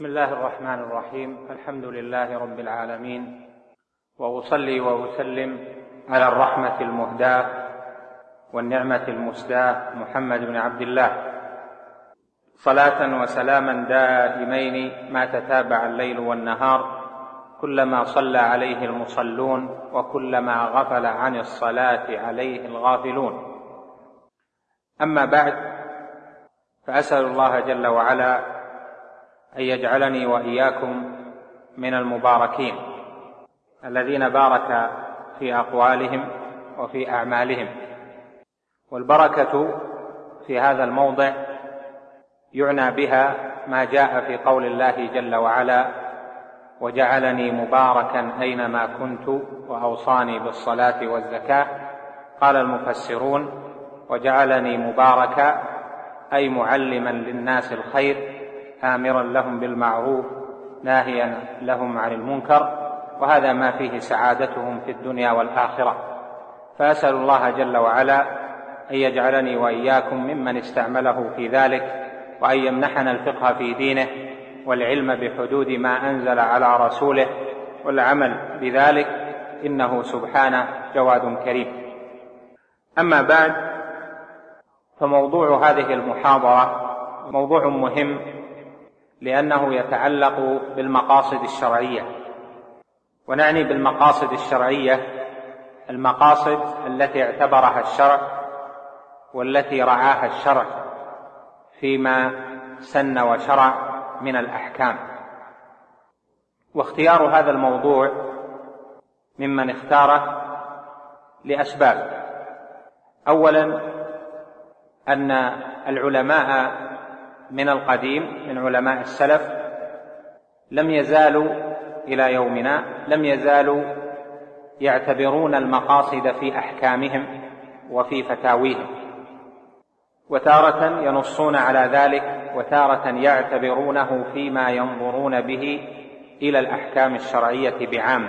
بسم الله الرحمن الرحيم. الحمد لله رب العالمين، وأصلي وأسلم على الرحمة المهداة والنعمة المسداة محمد بن عبد الله، صلاة وسلاما دائمين ما تتابع الليل والنهار، كلما صلى عليه المصلون وكلما غفل عن الصلاة عليه الغافلون. أما بعد، فأسأل الله جل وعلا أن يجعلني وإياكم من المباركين الذين بارك في أقوالهم وفي أعمالهم. والبركة في هذا الموضع يعنى بها ما جاء في قول الله جل وعلا: وجعلني مباركا أينما كنت وأوصاني بالصلاة والزكاة. قال المفسرون: وجعلني مباركا أي معلما للناس الخير، آمرا لهم بالمعروف ناهيا لهم عن المنكر، وهذا ما فيه سعادتهم في الدنيا والآخرة. فأسأل الله جل وعلا أن يجعلني وإياكم ممن استعمله في ذلك، وأن يمنحنا الفقه في دينه والعلم بحدود ما أنزل على رسوله والعمل بذلك، إنه سبحانه جواد كريم. أما بعد، فموضوع هذه المحاضرة موضوع مهم، لأنه يتعلق بالمقاصد الشرعية. ونعني بالمقاصد الشرعية المقاصد التي اعتبرها الشرع والتي رعاها الشرع فيما سن وشرع من الأحكام. واختيار هذا الموضوع ممن اختاره لأسباب. أولا، أن العلماء من القديم من علماء السلف لم يزالوا إلى يومنا يعتبرون المقاصد في أحكامهم وفي فتاويهم، وتارة ينصون على ذلك، وتارة يعتبرونه فيما ينظرون به إلى الأحكام الشرعية بعام.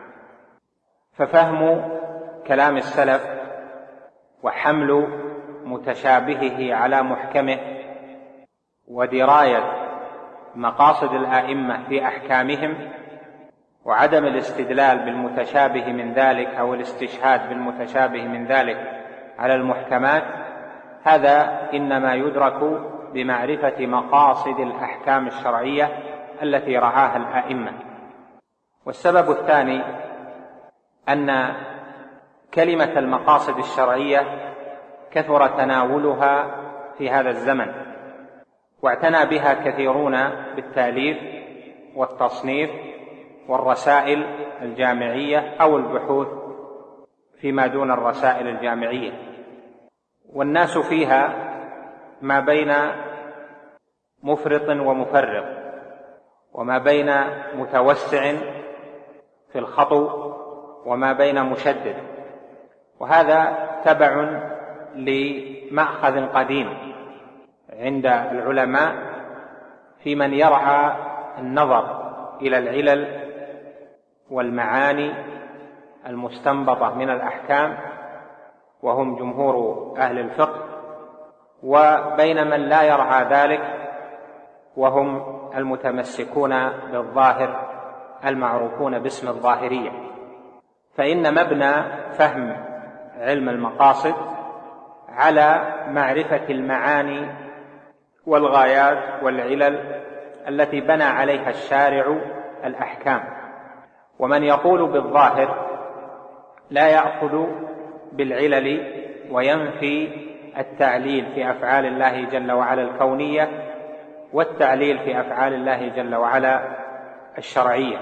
ففهم كلام السلف وحمل متشابهه على محكمه ودراية مقاصد الآئمة في أحكامهم وعدم الاستدلال بالمتشابه من ذلك أو الاستشهاد بالمتشابه من ذلك على المحكمات، هذا إنما يدرك بمعرفة مقاصد الأحكام الشرعية التي رعاها الآئمة. والسبب الثاني أن كلمة المقاصد الشرعية كثر تناولها في هذا الزمن، واعتنى بها كثيرون بالتأليف والتصنيف والرسائل الجامعية أو البحوث فيما دون الرسائل الجامعية، والناس فيها ما بين مفرط ومفرط، وما بين متوسع في الخطو وما بين مشدد. وهذا تبع لمأخذ قديم عند العلماء في من يرعى النظر إلى العلل والمعاني المستنبطة من الأحكام، وهم جمهور أهل الفقه، وبين من لا يرعى ذلك وهم المتمسكون بالظاهر المعروفون باسم الظاهرية. فإن مبنى فهم علم المقاصد على معرفة المعاني والغايات والعلل التي بنى عليها الشارع الأحكام. ومن يقول بالظاهر لا يأخذ بالعلل وينفي التعليل في أفعال الله جل وعلا الكونية والتعليل في أفعال الله جل وعلا الشرعية.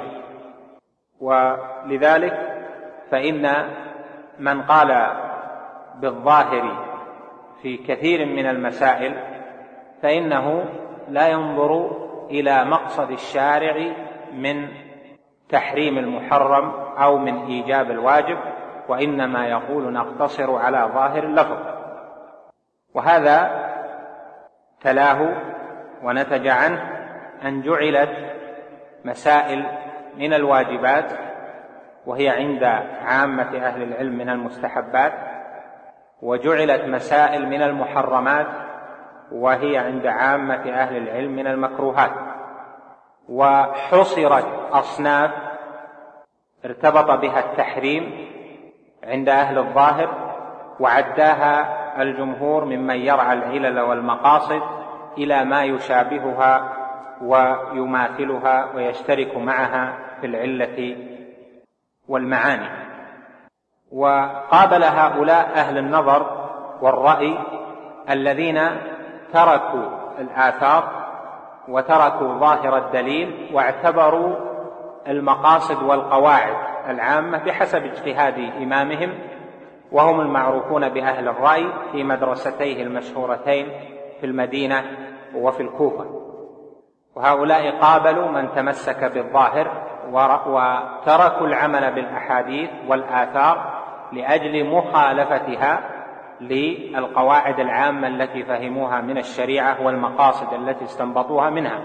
ولذلك فإن من قال بالظاهر في كثير من المسائل فإنه لا ينظر إلى مقصد الشارع من تحريم المحرم أو من إيجاب الواجب، وإنما يقول نقتصر على ظاهر اللفظ. وهذا تلاه ونتج عنه أن جعلت مسائل من الواجبات وهي عند عامة أهل العلم من المستحبات، وجعلت مسائل من المحرمات وهي عند عامة أهل العلم من المكروهات. وحصرت أصناف ارتبط بها التحريم عند أهل الظاهر، وعداها الجمهور ممن يرعى العلل والمقاصد إلى ما يشابهها ويماثلها ويشترك معها في العلة والمعاني. وقابل هؤلاء أهل النظر والرأي الذين تركوا الآثار وتركوا ظاهر الدليل واعتبروا المقاصد والقواعد العامة بحسب اجتهاد إمامهم، وهم المعروفون بأهل الرأي في مدرستيه المشهورتين في المدينة وفي الكوفة. وهؤلاء قابلوا من تمسك بالظاهر وتركوا العمل بالأحاديث والآثار لأجل مخالفتها للقواعد العامة التي فهموها من الشريعة والمقاصد التي استنبطوها منها.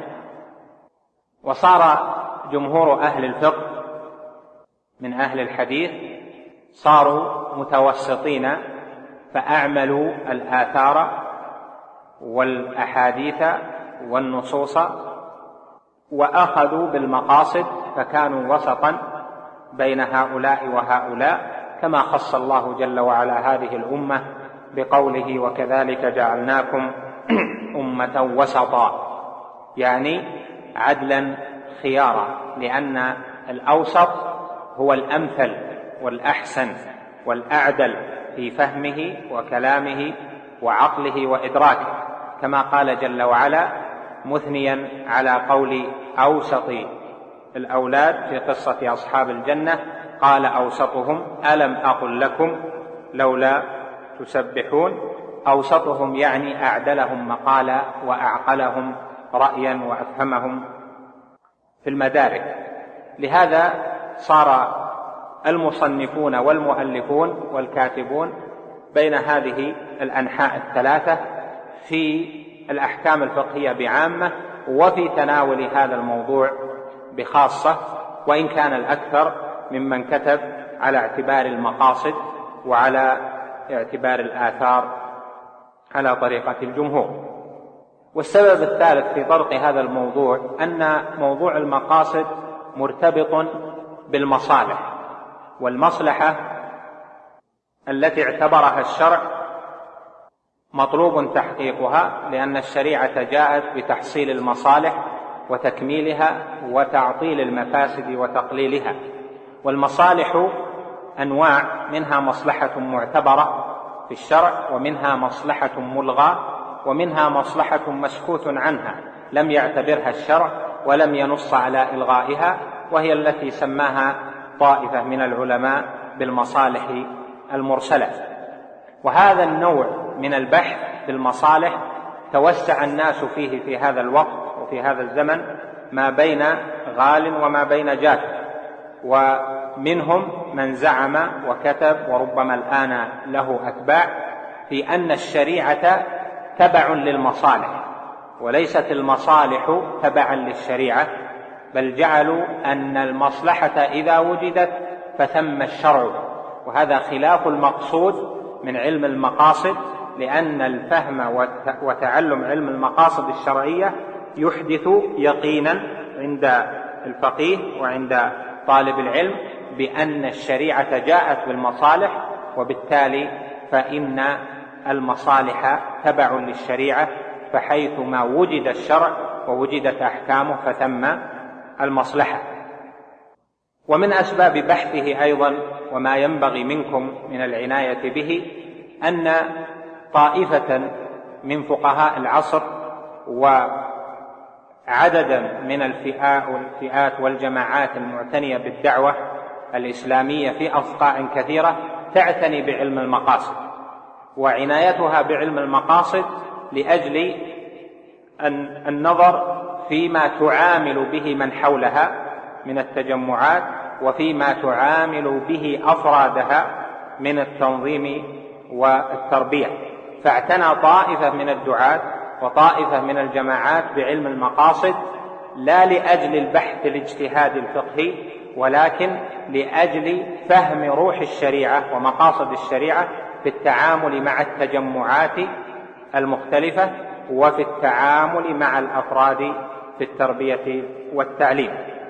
وصار جمهور أهل الفقه من أهل الحديث صاروا متوسطين، فأعملوا الآثار والأحاديث والنصوص وأخذوا بالمقاصد، فكانوا وسطا بين هؤلاء وهؤلاء، كما خص الله جل وعلا هذه الأمة بقوله: وكذلك جعلناكم أمة وسطا، يعني عدلا خيارا، لأن الأوسط هو الأمثل والأحسن والأعدل في فهمه وكلامه وعقله وإدراكه، كما قال جل وعلا مثنيا على قول أوسط الأولاد في قصة أصحاب الجنة: قال أوسطهم ألم أقل لكم لولا تسبحون. أوسطهم يعني أعدلهم مقالا وأعقلهم رأيا وأفهمهم في المدارك. لهذا صار المصنفون والمؤلفون والكاتبون بين هذه الأنحاء الثلاثة في الأحكام الفقهية بعامة، وفي تناول هذا الموضوع بخاصة، وإن كان الأكثر ممن كتب على اعتبار المقاصد وعلى اعتبار الآثار على طريقة الجمهور. والسبب الثالث في طرق هذا الموضوع أن موضوع المقاصد مرتبط بالمصالح، والمصلحة التي اعتبرها الشرع مطلوب تحقيقها، لأن الشريعة جاءت بتحصيل المصالح وتكميلها وتعطيل المفاسد وتقليلها. والمصالح أنواع، منها مصلحة معتبرة في الشرع، ومنها مصلحة ملغاة، ومنها مصلحة مسكوت عنها لم يعتبرها الشرع ولم ينص على إلغائها، وهي التي سماها طائفة من العلماء بالمصالح المرسلة. وهذا النوع من البحث بالمصالح توسع الناس فيه في هذا الوقت وفي هذا الزمن ما بين غال وما بين جاف، ومنهم من زعم وكتب وربما الآن له أتباع في أن الشريعة تبع للمصالح، وليست المصالح تبعا للشريعة، بل جعلوا أن المصلحة إذا وجدت فثم الشرع، وهذا خلاف المقصود من علم المقاصد، لأن الفهم وتعلم علم المقاصد الشرعية يحدث يقينا عند الفقيه وعند طالب العلم بأن الشريعة جاءت بالمصالح، وبالتالي فإن المصالح تبع للشريعة، فحيثما وجد الشرع ووجدت أحكامه فثم المصلحة. ومن أسباب بحثه أيضا وما ينبغي منكم من العناية به أن طائفة من فقهاء العصر وعددا من الفئات والجماعات المعتنية بالدعوة الإسلامية في أصقاع كثيرة تعتني بعلم المقاصد، وعنايتها بعلم المقاصد لأجل النظر فيما تعامل به من حولها من التجمعات، وفيما تعامل به أفرادها من التنظيم والتربية. فاعتنى طائفة من الدعاة وطائفة من الجماعات بعلم المقاصد لا لأجل البحث الاجتهادي الفقهي، ولكن لأجل فهم روح الشريعة ومقاصد الشريعة في التعامل مع التجمعات المختلفة وفي التعامل مع الأفراد في التربية والتعليم.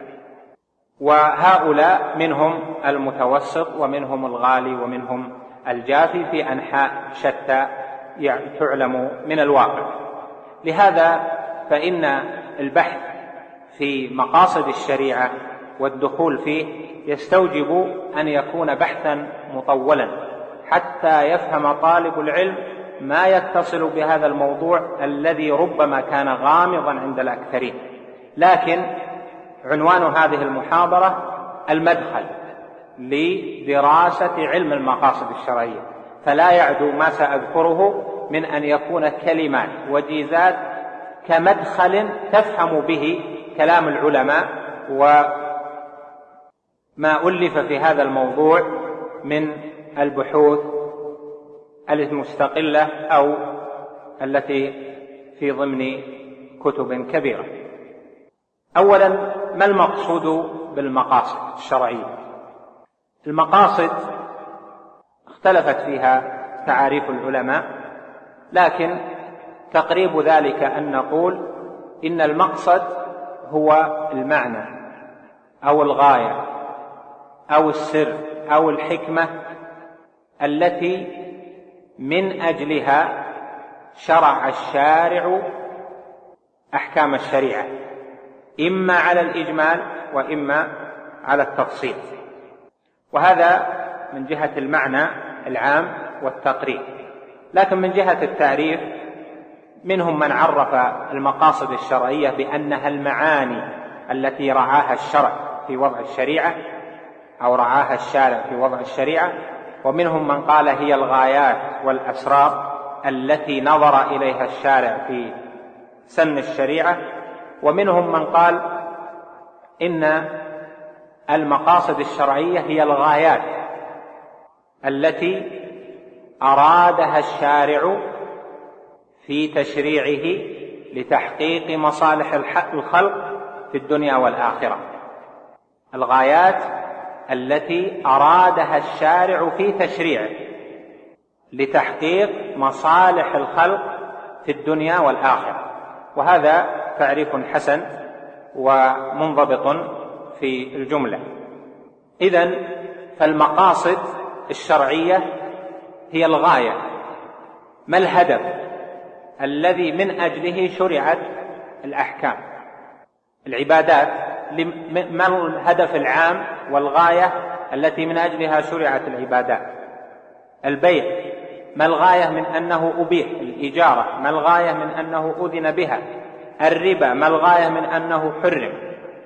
وهؤلاء منهم المتوسط ومنهم الغالي ومنهم الجافي في أنحاء شتى تعلم من الواقع. لهذا فإن البحث في مقاصد الشريعة والدخول فيه يستوجب أن يكون بحثا مطولا حتى يفهم طالب العلم ما يتصل بهذا الموضوع الذي ربما كان غامضا عند الأكثرين. لكن عنوان هذه المحاضرة المدخل لدراسة علم المقاصد الشرعية، فلا يعدو ما سأذكره من أن يكون كلمات وجيزات كمدخل تفهم به كلام العلماء وما ألف في هذا الموضوع من البحوث المستقلة أو التي في ضمن كتب كبيرة. أولا، ما المقصود بالمقاصد الشرعية؟ المقاصد اختلفت فيها تعاريف العلماء، لكن تقريب ذلك أن نقول إن المقصد هو المعنى أو الغاية أو السر أو الحكمة التي من أجلها شرع الشارع أحكام الشريعة، إما على الإجمال وإما على التفصيل. وهذا من جهة المعنى العام والتقريب. لكن من جهة التعريف منهم من عرف المقاصد الشرعية بأنها المعاني التي رعاها الشرع في وضع الشريعة أو رعاها الشارع في وضع الشريعة، ومنهم من قال هي الغايات والأسرار التي نظر إليها الشارع في سن الشريعة، ومنهم من قال إن المقاصد الشرعية هي الغايات التي أرادها الشارع في تشريعه لتحقيق مصالح الخلق في الدنيا والآخرة. الغايات التي أرادها الشارع في تشريعه لتحقيق مصالح الخلق في الدنيا والآخرة. وهذا تعريف حسن ومنضبط في الجملة. إذن فالمقاصد الشرعية هي الغاية، ما الهدف الذي من أجله شرعت الأحكام. العبادات ما الهدف العام والغاية التي من أجلها شرعت العبادات. البيع ما الغاية من أنه أبيح. الإجارة ما الغاية من أنه أذن بها. الربا ما الغاية من أنه حرم.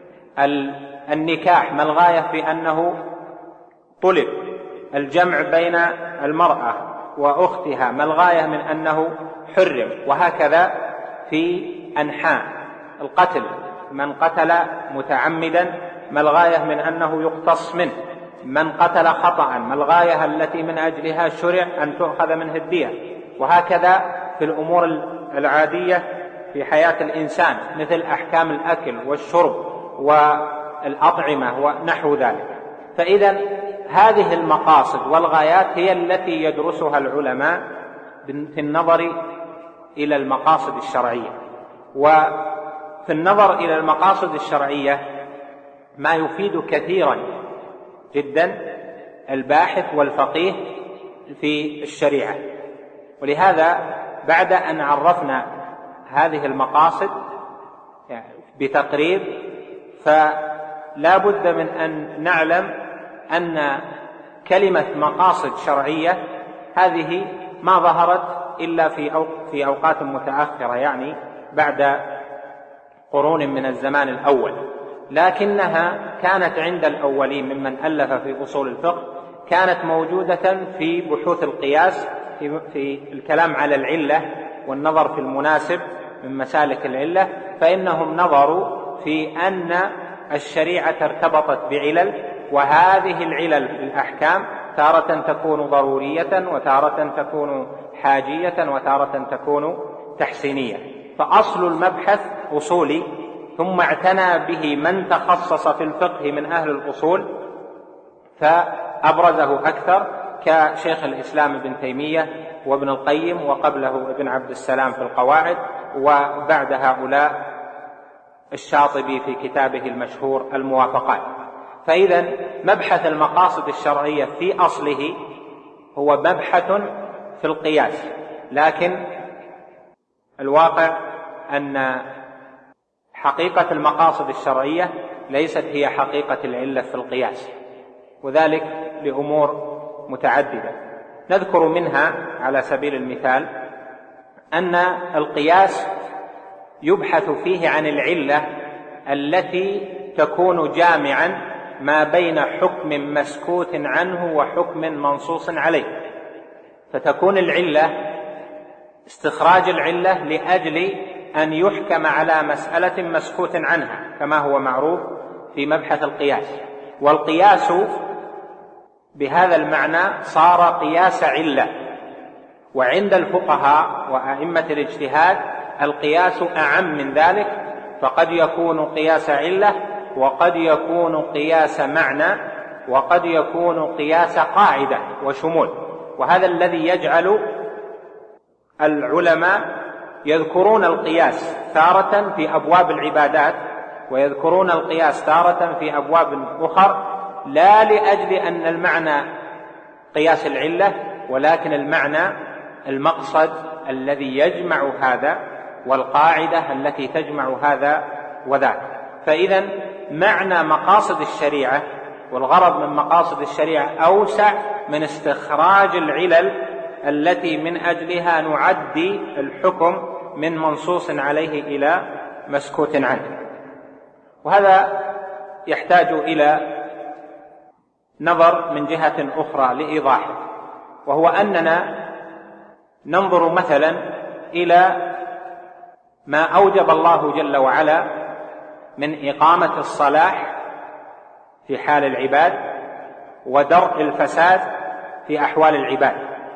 النكاح ما الغاية في أنه طلب. الجمع بين المرأة وأختها ما الغاية من أنه حرم. وهكذا في أنحاء القتل، من قتل متعمدا ما الغاية من أنه يقتص منه. من قتل خطأ ما الغاية التي من أجلها شرع أن تؤخذ منه الدية. وهكذا في الأمور العادية في حياة الإنسان مثل أحكام الأكل والشرب والأطعمة ونحو ذلك. فإذا هذه المقاصد والغايات هي التي يدرسها العلماء في النظر إلى المقاصد الشرعية. وفي النظر إلى المقاصد الشرعية ما يفيد كثيرا جدا الباحث والفقيه في الشريعة. ولهذا بعد أن عرفنا هذه المقاصد بتقريب فلا بد من أن نعلم أن كلمة مقاصد شرعية هذه ما ظهرت إلا في أوقات متأخرة، يعني بعد قرون من الزمان الأول، لكنها كانت عند الأولين ممن ألف في أصول الفقه، كانت موجودة في بحوث القياس في الكلام على العلة والنظر في المناسب من مسالك العلة. فإنهم نظروا في أن الشريعة ارتبطت بعلل، وهذه العلل الأحكام تارة تكون ضرورية وتارة تكون حاجية وتارة تكون تحسينية. فأصل المبحث أصولي، ثم اعتنى به من تخصص في الفقه من أهل الأصول فأبرزه أكثر كشيخ الإسلام ابن تيمية وابن القيم، وقبله ابن عبد السلام في القواعد، وبعد هؤلاء الشاطبي في كتابه المشهور الموافقات. فإذا مبحث المقاصد الشرعية في أصله هو مبحث في القياس، لكن الواقع أن حقيقة المقاصد الشرعية ليست هي حقيقة العلة في القياس، وذلك لأمور متعددة. نذكر منها على سبيل المثال أن القياس يبحث فيه عن العلة التي تكون جامعا ما بين حكم مسكوت عنه وحكم منصوص عليه، فتكون العلة استخراج العلة لأجل أن يحكم على مسألة مسكوت عنها كما هو معروف في مبحث القياس. والقياس بهذا المعنى صار قياس علة، وعند الفقهاء وأئمة الاجتهاد القياس أعم من ذلك، فقد يكون قياس علة، وقد يكون قياس معنى، وقد يكون قياس قاعدة وشمول. وهذا الذي يجعل العلماء يذكرون القياس تارة في أبواب العبادات، ويذكرون القياس تارة في أبواب أخرى، لا لأجل أن المعنى قياس العلة، ولكن المعنى المقصد الذي يجمع هذا، والقاعدة التي تجمع هذا وذاك. فإذا معنى مقاصد الشريعة والغرض من مقاصد الشريعة أوسع من استخراج العلل التي من أجلها نعدي الحكم من منصوص عليه إلى مسكوت عنه. وهذا يحتاج إلى نظر من جهة أخرى لإيضاحه، وهو أننا ننظر مثلا إلى ما أوجب الله جل وعلا من إقامة الصلاح في حال العباد ودرء الفساد في أحوال العباد،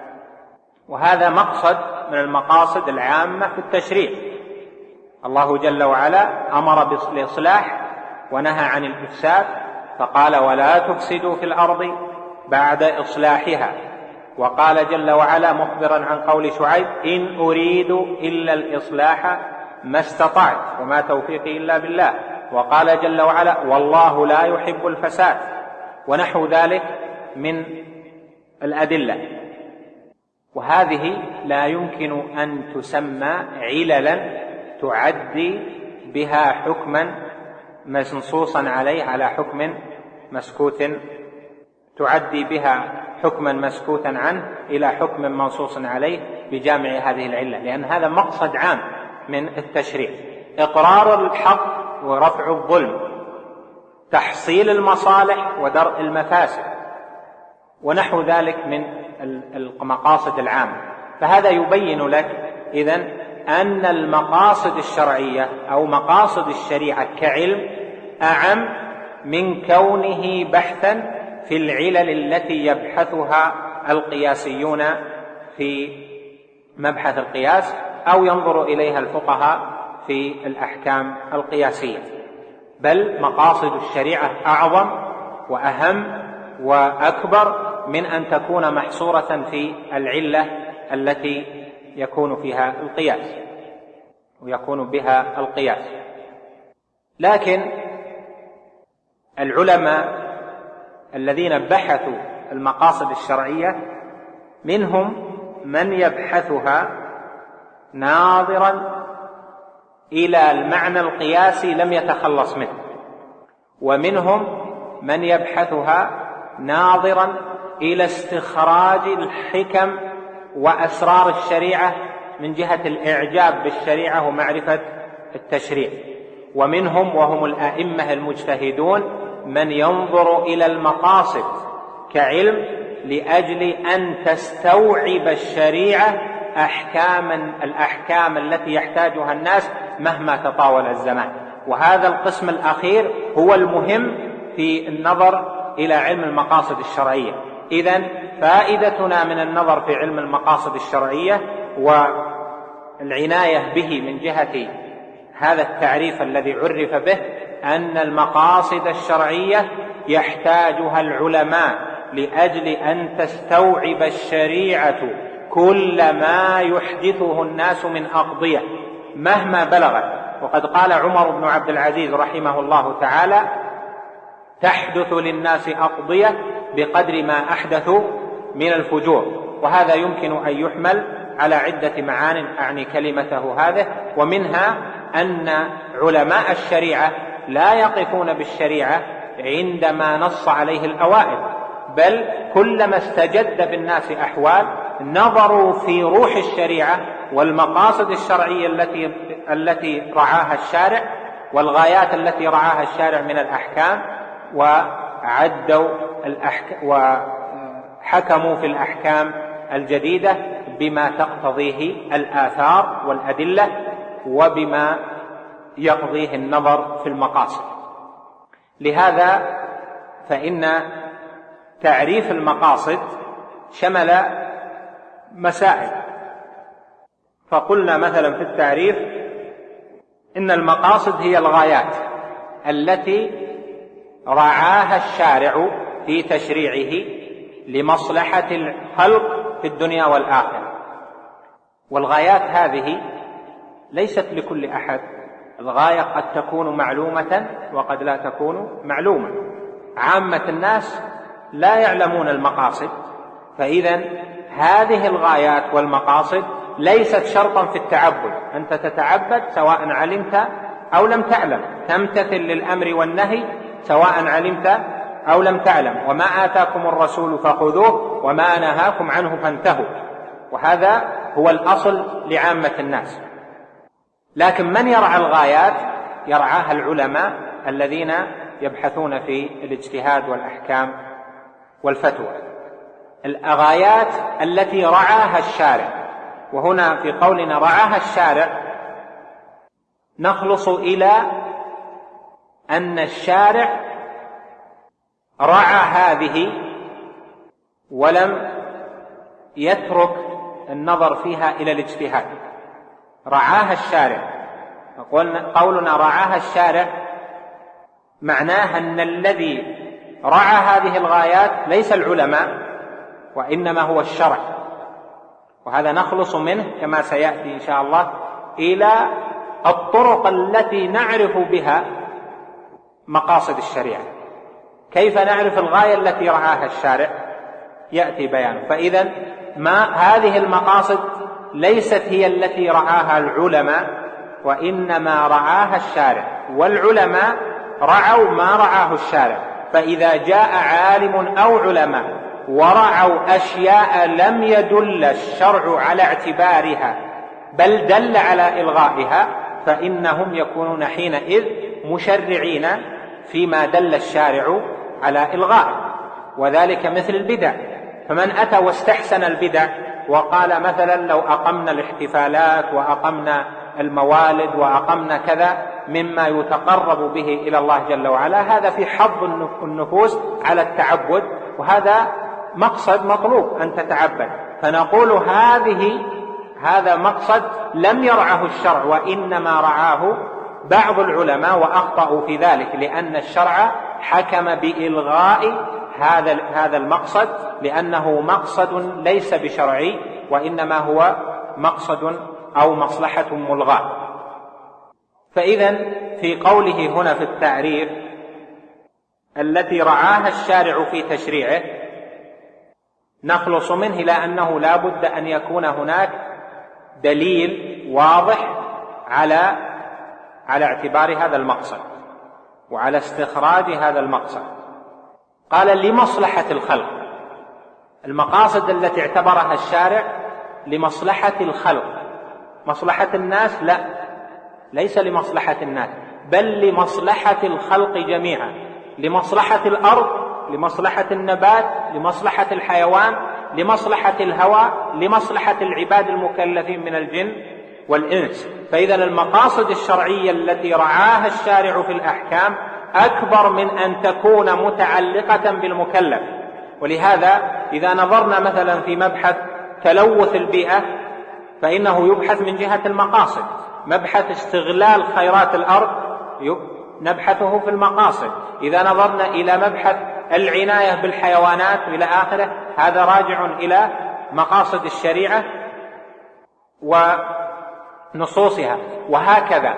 وهذا مقصد من المقاصد العامة في التشريع. الله جل وعلا أمر بالإصلاح ونهى عن الإفساد، فقال ولا تفسدوا في الأرض بعد إصلاحها. وقال جل وعلا مخبرا عن قول شعيب إن أريد إلا الإصلاح ما استطعت وما توفيقي إلا بالله. وقال جل وعلا والله لا يحب الفساد، ونحو ذلك من الأدلة. وهذه لا يمكن أن تسمى عللا تعدي بها حكما منصوصا عليه على حكم مسكوت، تعدي بها حكما مسكوتا عنه إلى حكم منصوص عليه بجامع هذه العلة، لأن هذا مقصد عام من التشريع: إقرار الحق ورفع الظلم، تحصيل المصالح ودرء المفاسد، ونحو ذلك من المقاصد العامة. فهذا يبين لك إذن أن المقاصد الشرعية أو مقاصد الشريعة كعلم أعم من كونه بحثا في العلل التي يبحثها القياسيون في مبحث القياس أو ينظر إليها الفقهاء في الأحكام القياسية. بل مقاصد الشريعة أعظم وأهم وأكبر من أن تكون محصورة في العلة التي يكون فيها القياس ويكون بها القياس. لكن العلماء الذين بحثوا المقاصد الشرعية منهم من يبحثها ناظرا إلى المعنى القياسي لم يتخلص منه، ومنهم من يبحثها ناظرا إلى استخراج الحكم وأسرار الشريعة من جهة الإعجاب بالشريعة ومعرفة التشريع، ومنهم وهم الأئمة المجتهدون من ينظر إلى المقاصد كعلم لأجل أن تستوعب الشريعة الأحكام التي يحتاجها الناس مهما تطاول الزمان. وهذا القسم الأخير هو المهم في النظر إلى علم المقاصد الشرعية. إذن فائدتنا من النظر في علم المقاصد الشرعية والعناية به من جهة هذا التعريف الذي عرف به أن المقاصد الشرعية يحتاجها العلماء لأجل أن تستوعب الشريعة كل ما يحدثه الناس من أقضية مهما بلغت، وقد قال عمر بن عبد العزيز رحمه الله تعالى: تحدث للناس أقضية بقدر ما أحدثوا من الفجور. وهذا يمكن أن يحمل على عدة معان أعني كلمته هذه، ومنها أن علماء الشريعة لا يقفون بالشريعة عندما نص عليه الأوائل، بل كلما استجد بالناس أحوال نظروا في روح الشريعة والمقاصد الشرعية التي رعاها الشارع والغايات التي رعاها الشارع من الأحكام، وعدوا وحكموا في الأحكام الجديدة بما تقتضيه الآثار والأدلة وبما يقضيه النظر في المقاصد. لهذا فإن تعريف المقاصد شمل مسائل، فقلنا مثلا في التعريف إن المقاصد هي الغايات التي رعاها الشارع في تشريعه لمصلحة الخلق في الدنيا والآخرة. والغايات هذه ليست لكل أحد، الغاية قد تكون معلومة وقد لا تكون معلومة. عامة الناس لا يعلمون المقاصد، فإذا هذه الغايات والمقاصد ليست شرطا في التعبد، أنت تتعبد سواء علمت أو لم تعلم، تمتثل للأمر والنهي سواء علمت أو لم تعلم، وما آتاكم الرسول فخذوه وما نهاكم عنه فانتهوا. وهذا هو الأصل لعامة الناس. لكن من يرعى الغايات يرعاها العلماء الذين يبحثون في الاجتهاد والأحكام والفتوى. الغايات التي رعاها الشارع، وهنا في قولنا رعاها الشارع نخلص إلى أن الشارع رعى هذه ولم يترك النظر فيها إلى الاجتهاد، رعاها الشارع. قولنا رعاها الشارع معناه أن الذي رعى هذه الغايات ليس العلماء وإنما هو الشرع، وهذا نخلص منه كما سيأتي إن شاء الله إلى الطرق التي نعرف بها مقاصد الشريعة. كيف نعرف الغاية التي رعاها الشارع يأتي بيانه. فإذا هذه المقاصد ليست هي التي رعاها العلماء وإنما رعاها الشارع، والعلماء رعوا ما رعاه الشارع. فإذا جاء عالم أو علماء ورعوا أشياء لم يدل الشرع على اعتبارها بل دل على إلغائها، فإنهم يكونون حينئذ مشرعين فيما دل الشارع على إلغائه. وذلك مثل البدع، فمن أتى واستحسن البدع وقال مثلا لو أقمنا الاحتفالات وأقمنا الموالد وأقمنا كذا مما يتقرب به إلى الله جل وعلا، هذا في حظ النفوس على التعبد، وهذا مقصد مطلوب أن تتعبد. فنقول هذا مقصد لم يرعه الشرع وإنما رعاه بعض العلماء وأخطأوا في ذلك، لأن الشرع حكم بإلغاء هذا المقصد لأنه مقصد ليس بشرعي وإنما هو مقصد أو مصلحة ملغاة. فإذا في قوله هنا في التعريف التي رعاها الشارع في تشريعه نخلص منه إلى أنه لا بد أن يكون هناك دليل واضح على اعتبار هذا المقصد وعلى استخراج هذا المقصد. قال لمصلحة الخلق، المقاصد التي اعتبرها الشارع لمصلحة الخلق. مصلحة الناس لا، ليس لمصلحة الناس بل لمصلحة الخلق جميعا، لمصلحة الأرض، لمصلحة النبات، لمصلحة الحيوان، لمصلحة الهواء، لمصلحة العباد المكلفين من الجن والإنس. فإذا المقاصد الشرعية التي رعاها الشارع في الأحكام أكبر من أن تكون متعلقة بالمكلف. ولهذا إذا نظرنا مثلا في مبحث تلوث البيئة فإنه يبحث من جهة المقاصد، مبحث استغلال خيرات الأرض نبحثه في المقاصد. إذا نظرنا إلى مبحث العناية بالحيوانات إلى آخره هذا راجع إلى مقاصد الشريعة ونصوصها. وهكذا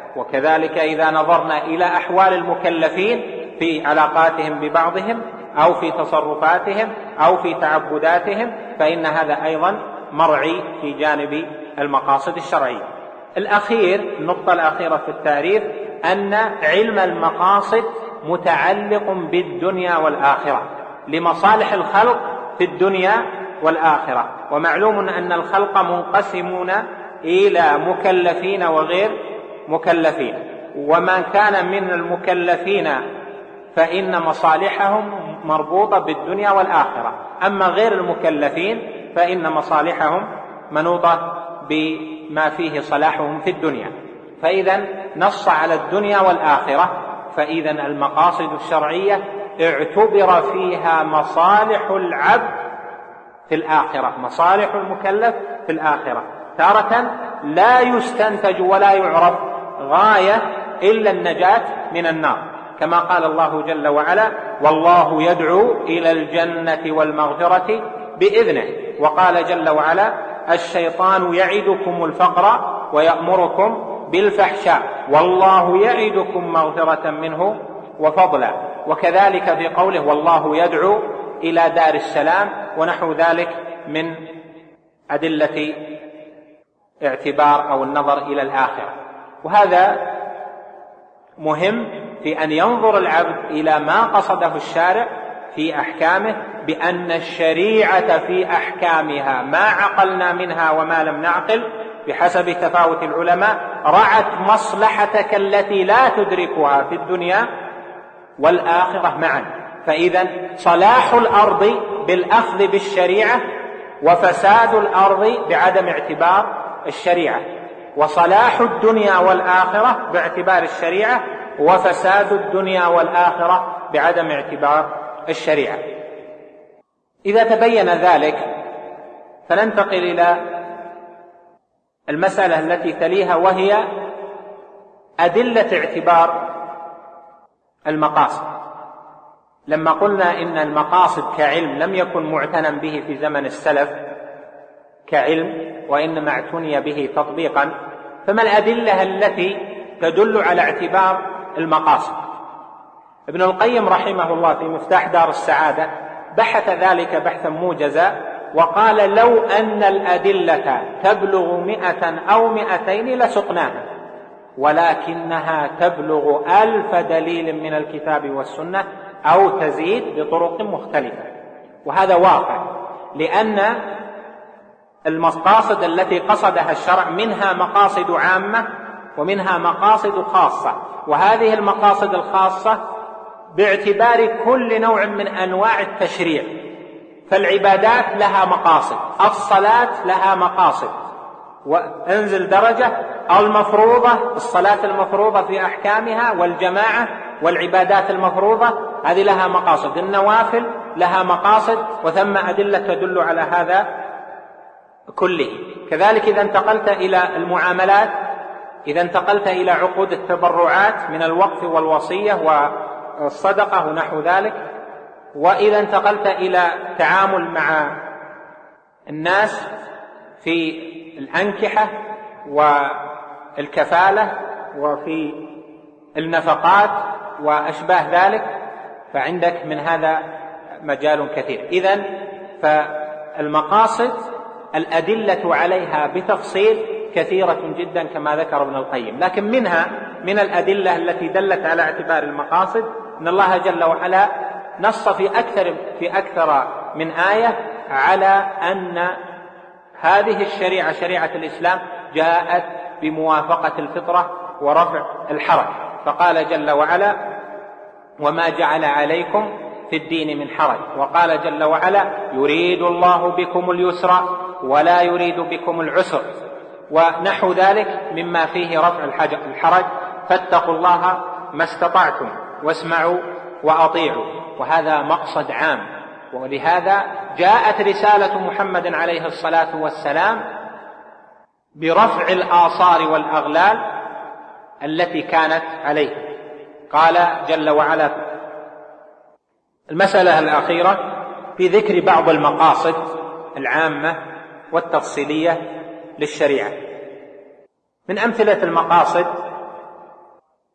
وكذلك إذا نظرنا إلى أحوال المكلفين في علاقاتهم ببعضهم أو في تصرفاتهم أو في تعبداتهم، فإن هذا أيضا مرعي في جانب المقاصد الشرعية. النقطة الأخيرة في التعريف أن علم المقاصد متعلق بالدنيا والآخرة، لمصالح الخلق في الدنيا والآخرة. ومعلوم أن الخلق منقسمون إلى مكلفين وغير مكلفين، ومن كان من المكلفين فإن مصالحهم مربوطة بالدنيا والآخرة، أما غير المكلفين فإن مصالحهم منوطة بما فيه صلاحهم في الدنيا. فإذا نص على الدنيا والآخرة، فإذا المقاصد الشرعية اعتبر فيها مصالح العبد في الآخرة، مصالح المكلف في الآخرة. تارة لا يستنتج ولا يعرف غاية إلا النجاة من النار، كما قال الله جل وعلا: والله يدعو إلى الجنة والمغفرة بإذنه. وقال جل وعلا: الشيطان يعدكم الفقر ويأمركم بالفحشاء والله يعدكم مغفرة منه وفضلا. وكذلك في قوله: والله يدعو إلى دار السلام، ونحو ذلك من أدلة اعتبار أو النظر إلى الآخرة. وهذا مهم في أن ينظر العبد إلى ما قصده الشارع في أحكامه، بأن الشريعة في أحكامها ما عقلنا منها وما لم نعقل بحسب تفاوت العلماء رعت مصلحتك التي لا تدركها في الدنيا والآخرة معا. فإذا صلاح الأرض بالأخذ بالشريعة، وفساد الأرض بعدم اعتبار الشريعة، وصلاح الدنيا والآخرة باعتبار الشريعة، وفساد الدنيا والآخرة بعدم اعتبار الشريعة. إذا تبين ذلك فننتقل إلى المسألة التي تليها، وهي أدلة اعتبار المقاصد. لما قلنا إن المقاصد كعلم لم يكن معتنى به في زمن السلف كعلم، وإنما اعتني به تطبيقا، فما الأدلة التي تدل على اعتبار المقاصد؟ ابن القيم رحمه الله في مفتاح دار السعادة بحث ذلك بحثا موجزا، وقال: لو أن الأدلة تبلغ 100 أو 200 لسقناها، ولكنها تبلغ 1000 دليل من الكتاب والسنة أو تزيد بطرق مختلفة. وهذا واقع، لأن المقاصد التي قصدها الشرع منها مقاصد عامة ومنها مقاصد خاصة، وهذه المقاصد الخاصة باعتبار كل نوع من أنواع التشريع. فالعبادات لها مقاصد، الصلاة لها مقاصد، وانزل درجة المفروضة، الصلاة المفروضة في أحكامها والجماعة والعبادات المفروضة هذه لها مقاصد، النوافل لها مقاصد، وثم أدلة تدل على هذا كله. كذلك إذا انتقلت إلى المعاملات، إذا انتقلت إلى عقود التبرعات من الوقف والوصية والصدقة ونحو ذلك، وإذا انتقلت إلى التعامل مع الناس في الأنكحة والكفالة وفي النفقات وأشباه ذلك، فعندك من هذا مجال كثير. إذن فالمقاصد الأدلة عليها بتفصيل كثيرة جدا كما ذكر ابن القيم، لكن من الأدلة التي دلت على اعتبار المقاصد أن الله جل وعلا نص في أكثر من آية على أن هذه الشريعة، شريعة الإسلام، جاءت بموافقة الفطرة ورفع الحرج. فقال جل وعلا: وما جعل عليكم في الدين من حرج. وقال جل وعلا: يريد الله بكم اليسر ولا يريد بكم العسر، ونحو ذلك مما فيه رفع الحرج. فاتقوا الله ما استطعتم واسمعوا وأطيعوا. وهذا مقصد عام، ولهذا جاءت رسالة محمد عليه الصلاة والسلام برفع الآصار والأغلال التي كانت عليه. قال جل وعلا المسألة الأخيرة في ذكر بعض المقاصد العامة والتفصيلية للشريعة. من أمثلة المقاصد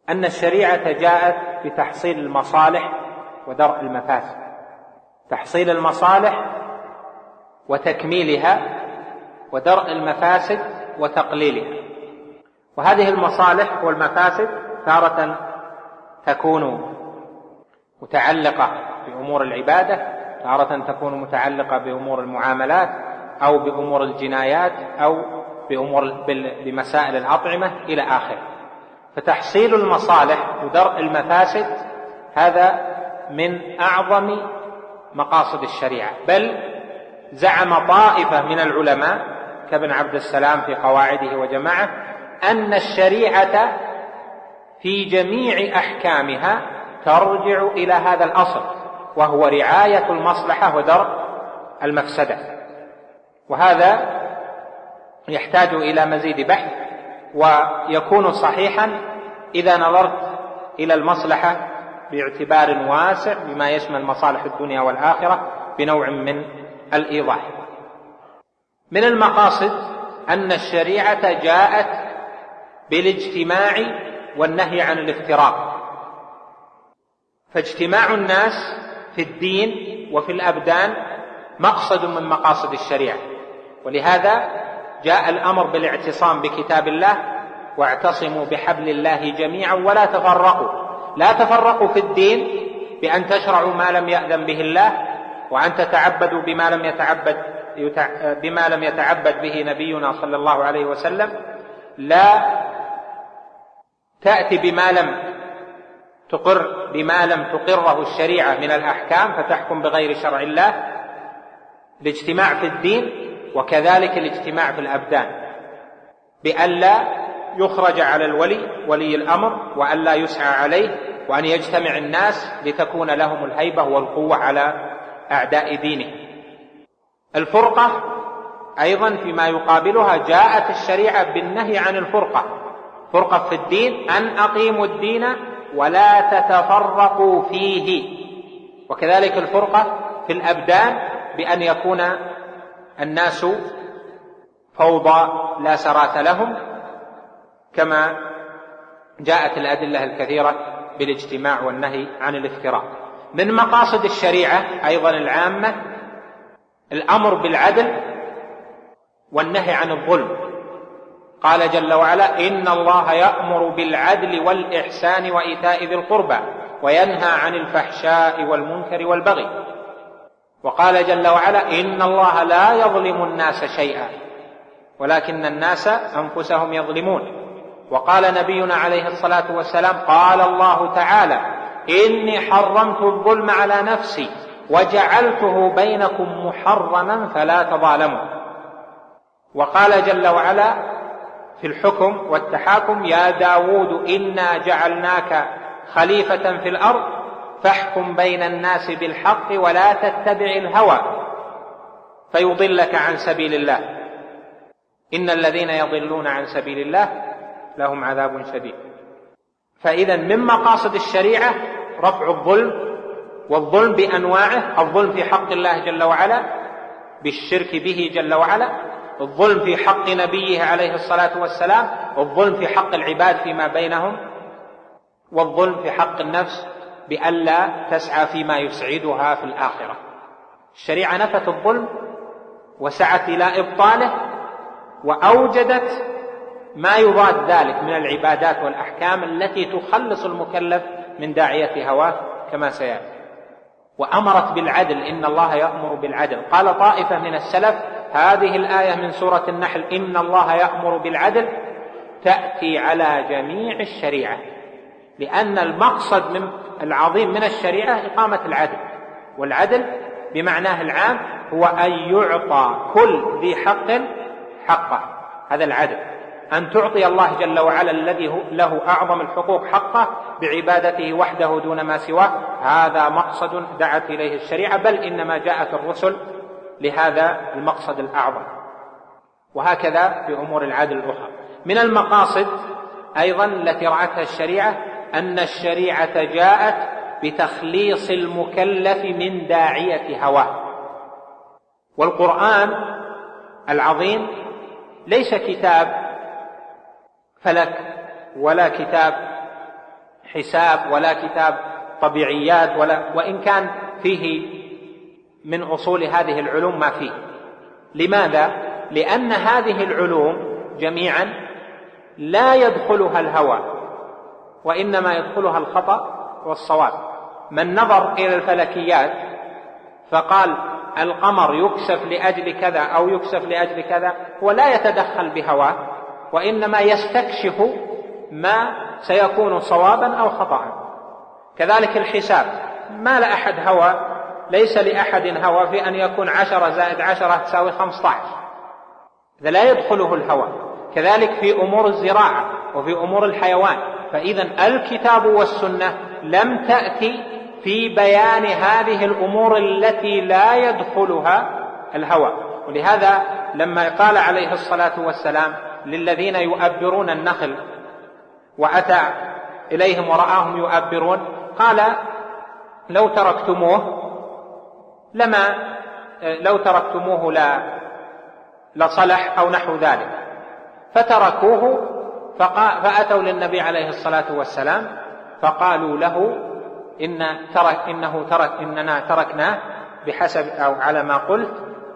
أن الشريعة جاءت بتحصيل المصالح ودرء المفاسد، تحصيل المصالح وتكميلها، ودرء المفاسد وتقليلها. وهذه المصالح والمفاسد تارة تكون متعلقة بأمور العبادة، تارة تكون متعلقة بأمور المعاملات أو بأمور الجنايات أو بمسائل الأطعمة إلى آخره. فتحصيل المصالح ودرء المفاسد هذا من أعظم مقاصد الشريعة، بل زعم طائفة من العلماء كابن عبد السلام في قواعده وجماعة أن الشريعة في جميع أحكامها ترجع إلى هذا الأصل، وهو رعاية المصلحة ودرء المفسدة. وهذا يحتاج إلى مزيد بحث، ويكون صحيحا إذا نظرت إلى المصلحة باعتبار واسع بما يشمل مصالح الدنيا والآخرة بنوع من الإيضاح. من المقاصد أن الشريعة جاءت بالاجتماع والنهي عن الافتراق، فاجتماع الناس في الدين وفي الأبدان مقصد من مقاصد الشريعة، ولهذا جاء الأمر بالاعتصام بكتاب الله، واعتصموا بحبل الله جميعا ولا تفرقوا. لا تفرقوا في الدين بأن تشرعوا ما لم يأذن به الله، وأن تتعبدوا بما لم يتعبد به نبينا صلى الله عليه وسلم. لا تأتي بما لم تقره الشريعة من الأحكام فتحكم بغير شرع الله. الاجتماع في الدين وكذلك الاجتماع في الأبدان، بألا يخرج على ولي الأمر، وألا يسعى عليه، وأن يجتمع الناس لتكون لهم الهيبة والقوة على أعداء دينه. الفرقة أيضا فيما يقابلها جاءت الشريعة بالنهي عن الفرقة، فرقة في الدين أن أقيموا الدين ولا تتفرقوا فيه، وكذلك الفرقة في الأبدان بأن يكون الناس فوضى لا سرات لهم، كما جاءت الأدلة الكثيرة بالاجتماع والنهي عن الافتراق. من مقاصد الشريعة أيضا العامة الأمر بالعدل والنهي عن الظلم. قال جل وعلا: إن الله يأمر بالعدل والإحسان وإيتاء ذي القربى وينهى عن الفحشاء والمنكر والبغي. وقال جل وعلا: إن الله لا يظلم الناس شيئا ولكن الناس أنفسهم يظلمون. وقال نبينا عليه الصلاة والسلام: قال الله تعالى: إني حرمت الظلم على نفسي وجعلته بينكم محرما فلا تظالموا. وقال جل وعلا في الحكم والتحاكم: يا داود إنا جعلناك خليفة في الأرض فاحكم بين الناس بالحق ولا تتبع الهوى فيضلك عن سبيل الله إن الذين يضلون عن سبيل الله لهم عذاب شديد. فإذا من مقاصد الشريعة رفع الظلم، والظلم بأنواعه: الظلم في حق الله جل وعلا بالشرك به جل وعلا، الظلم في حق نبيه عليه الصلاة والسلام، الظلم في حق العباد فيما بينهم، والظلم في حق النفس بألا تسعى فيما يسعدها في الآخرة. الشريعة نفت الظلم وسعت إلى إبطاله، وأوجدت ما يضاد ذلك من العبادات والأحكام التي تخلص المكلف من داعية هواه كما سيأتي. وأمرت بالعدل: إن الله يأمر بالعدل. قال طائفة من السلف: هذه الآية من سورة النحل إن الله يأمر بالعدل تأتي على جميع الشريعة، لأن المقصد العظيم من الشريعة إقامة العدل، والعدل بمعناه العام هو أن يعطى كل ذي حق حقه. هذا العدل، أن تعطي الله جل وعلا الذي له أعظم الحقوق حقه بعبادته وحده دون ما سواه. هذا مقصد دعت إليه الشريعة، بل إنما جاءت الرسل لهذا المقصد الأعظم. وهكذا في أمور العدل الأخرى. من المقاصد أيضا التي رعتها الشريعة أن الشريعة جاءت بتخليص المكلف من داعية هواه. والقرآن العظيم ليس كتاب فلك ولا كتاب حساب ولا كتاب طبيعيات وإن كان فيه من أصول هذه العلوم ما فيه. لماذا؟ لأن هذه العلوم جميعا لا يدخلها الهوى، وإنما يدخلها الخطأ والصواب. من نظر إلى الفلكيات فقال القمر يكسف لأجل كذا أو يكسف لأجل كذا، ولا يتدخل بهواه، وإنما يستكشف ما سيكون صوابا أو خطأ. كذلك الحساب، ما لأحد هوى، ليس لأحد هوى في أن يكون 10 زائد 10 تساوي 15، إذا لا يدخله الهوى. كذلك في أمور الزراعة وفي أمور الحيوان. فإذا الكتاب والسنة لم تأتي في بيان هذه الأمور التي لا يدخلها الهوى. ولهذا لما قال عليه الصلاة والسلام للذين يؤبرون النخل وأتى إليهم ورآهم يؤبرون، قال لو تركتموه لصلح أو نحو ذلك، فتركوه فأتوا للنبي عليه الصلاة والسلام فقالوا له إننا تركناه بحسب أو على ما قلت،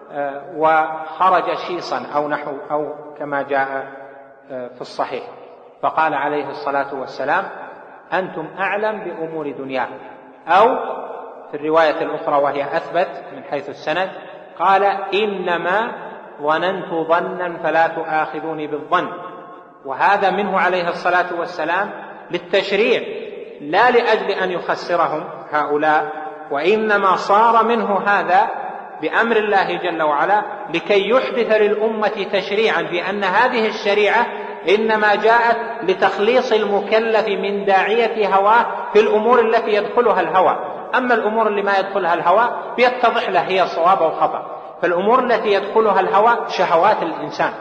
وخرج شيصا أو كما جاء في الصحيح. فقال عليه الصلاة والسلام أنتم أعلم بأمور دنياكم، أو في الرواية الأخرى وهي أثبت من حيث السند قال إنما ظننت ظنا فلا تؤاخذوني بالظن. وهذا منه عليه الصلاة والسلام للتشريع، لا لأجل أن يخسرهم هؤلاء، وإنما صار منه هذا بأمر الله جل وعلا لكي يحدث للأمة تشريعا في أن هذه الشريعة إنما جاءت لتخليص المكلف من داعية هواه في الأمور التي يدخلها الهوى. أما الأمور اللي ما يدخلها الهوى بيتضح له هي صواب أو خطأ. فالأمور التي يدخلها الهوى شهوات الإنسان،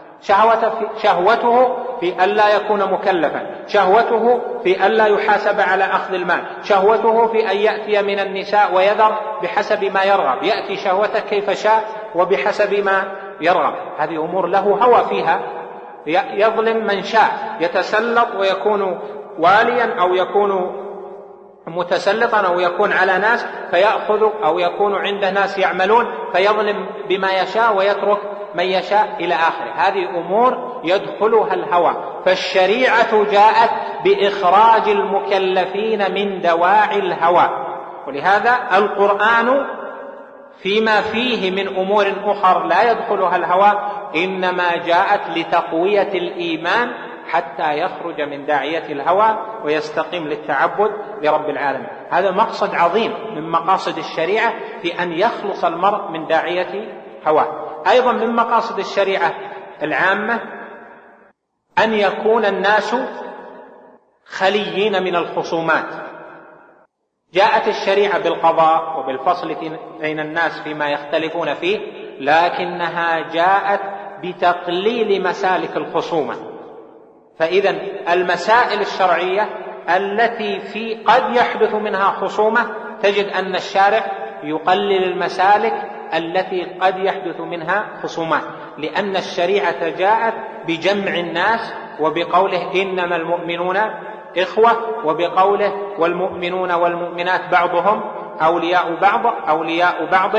شهوته في ألا يكون مكلفا، شهوته في ألا يحاسب على أخذ المال، شهوته في أن يأتي من النساء ويذر بحسب ما يرغب، يأتي شهوته كيف شاء وبحسب ما يرغب. هذه أمور له هوى فيها، يظلم من شاء، يتسلط ويكون واليا أو يكون متسلطا أو يكون على ناس فيأخذ، أو يكون عنده ناس يعملون فيظلم بما يشاء ويترك من يشاء إلى آخره. هذه أمور يدخلها الهوى. فالشريعة جاءت بإخراج المكلفين من دواعي الهوى. ولهذا القرآن فيما فيه من أمور أخرى لا يدخلها الهوى إنما جاءت لتقوية الإيمان حتى يخرج من داعية الهوى ويستقيم للتعبد لرب العالمين. هذا مقصد عظيم من مقاصد الشريعة في أن يخلص المرء من داعية هواه. أيضا من مقاصد الشريعة العامة أن يكون الناس خليين من الخصومات. جاءت الشريعة بالقضاء وبالفصل بين الناس فيما يختلفون فيه، لكنها جاءت بتقليل مسالك الخصومة. فإذا المسائل الشرعية التي قد يحدث منها خصومة تجد أن الشارع يقلل المسالك التي قد يحدث منها خصومات، لأن الشريعة جاءت بجمع الناس، وبقوله إنما المؤمنون إخوة، وبقوله والمؤمنون والمؤمنات بعضهم أولياء بعض،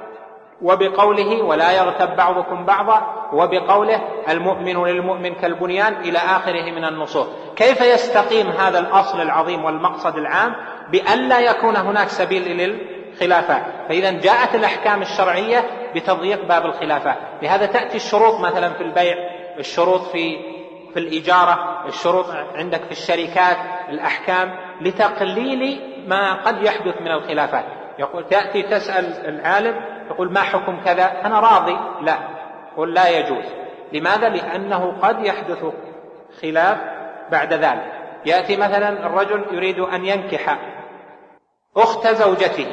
وبقوله ولا يغتب بعضكم بعضا، وبقوله المؤمن للمؤمن كالبنيان إلى آخره من النصوص. كيف يستقيم هذا الأصل العظيم والمقصد العام بأن لا يكون هناك سبيل للخلافات؟ فإذا جاءت الأحكام الشرعية بتضييق باب الخلافات. لهذا تأتي الشروط مثلا في البيع، الشروط في الإجارة، الشروط عندك في الشركات، الأحكام لتقليل ما قد يحدث من الخلافات. يقول تأتي تسأل العالم يقول ما حكم كذا، أنا راضي، لا، قل لا يجوز. لماذا؟ لأنه قد يحدث خلاف بعد ذلك. يأتي مثلا الرجل يريد أن ينكح أخت زوجته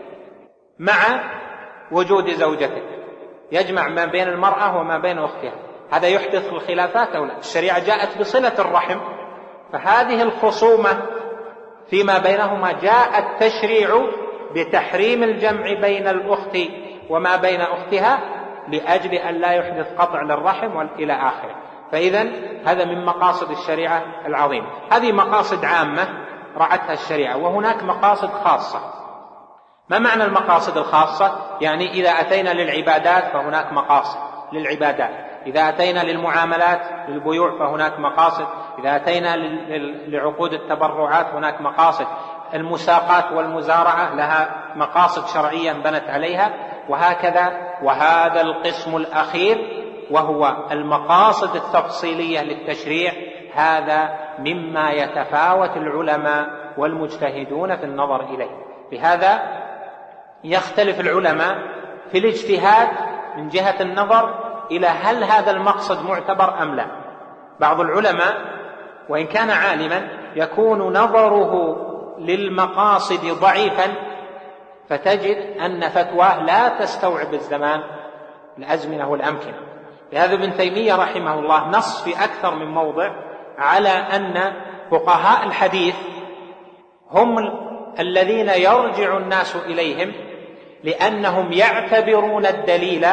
مع وجود زوجته، يجمع ما بين المرأة وما بين أختها، هذا يحدث الخلافات أو لا؟ الشريعة جاءت بصلة الرحم، فهذه الخصومة فيما بينهما جاء التشريع بتحريم الجمع بين الأخت وما بين أختها لأجل أن لا يحدث قطع للرحم إلى آخره. فإذا هذا من مقاصد الشريعة العظيمة. هذه مقاصد عامة رعتها الشريعة، وهناك مقاصد خاصة. ما معنى المقاصد الخاصة؟ يعني إذا أتينا للعبادات فهناك مقاصد للعبادات، إذا أتينا للمعاملات للبيوع فهناك مقاصد، إذا أتينا لعقود التبرعات هناك مقاصد، المساقات والمزارعة لها مقاصد شرعية بنت عليها، وهكذا. وهذا القسم الأخير وهو المقاصد التفصيلية للتشريع، هذا مما يتفاوت العلماء والمجتهدون في النظر إليه. لهذا يختلف العلماء في الاجتهاد من جهة النظر إلى هل هذا المقصد معتبر أم لا. بعض العلماء وإن كان عالما يكون نظره للمقاصد ضعيفا، فتجد أن فتواه لا تستوعب الزمان، الأزمنة والأمكنة. لهذا ابن تيمية رحمه الله نص في أكثر من موضع على أن فقهاء الحديث هم الذين يرجع الناس إليهم، لأنهم يعتبرون الدليل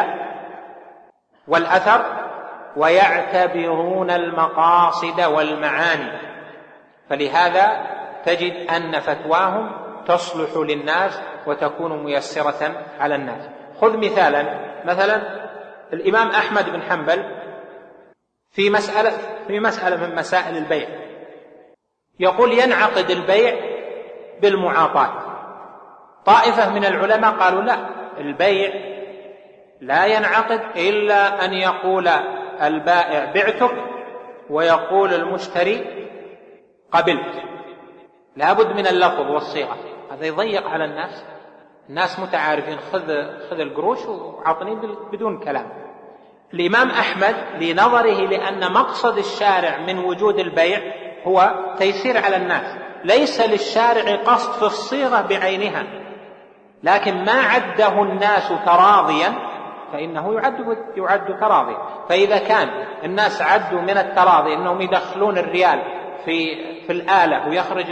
والأثر ويعتبرون المقاصد والمعاني، فلهذا تجد أن فتواهم تصلح للناس وتكون ميسرة على الناس. خذ مثلا الإمام أحمد بن حنبل في مسألة من مسائل البيع يقول ينعقد البيع بالمعاطاة. طائفة من العلماء قالوا لا، البيع لا ينعقد إلا أن يقول البائع بعتك ويقول المشتري قبلت، لابد من اللفظ والصيغة. هذا يضيق على الناس متعارفين، خذ القروش وعطني بدون كلام. الإمام أحمد لنظره لأن مقصد الشارع من وجود البيع هو تيسير على الناس، ليس للشارع قصد في الصيغة بعينها، لكن ما عده الناس تراضيا فإنه يعد تراضيا. فإذا كان الناس عدوا من التراضي أنهم يدخلون الريال في الآلة ويخرج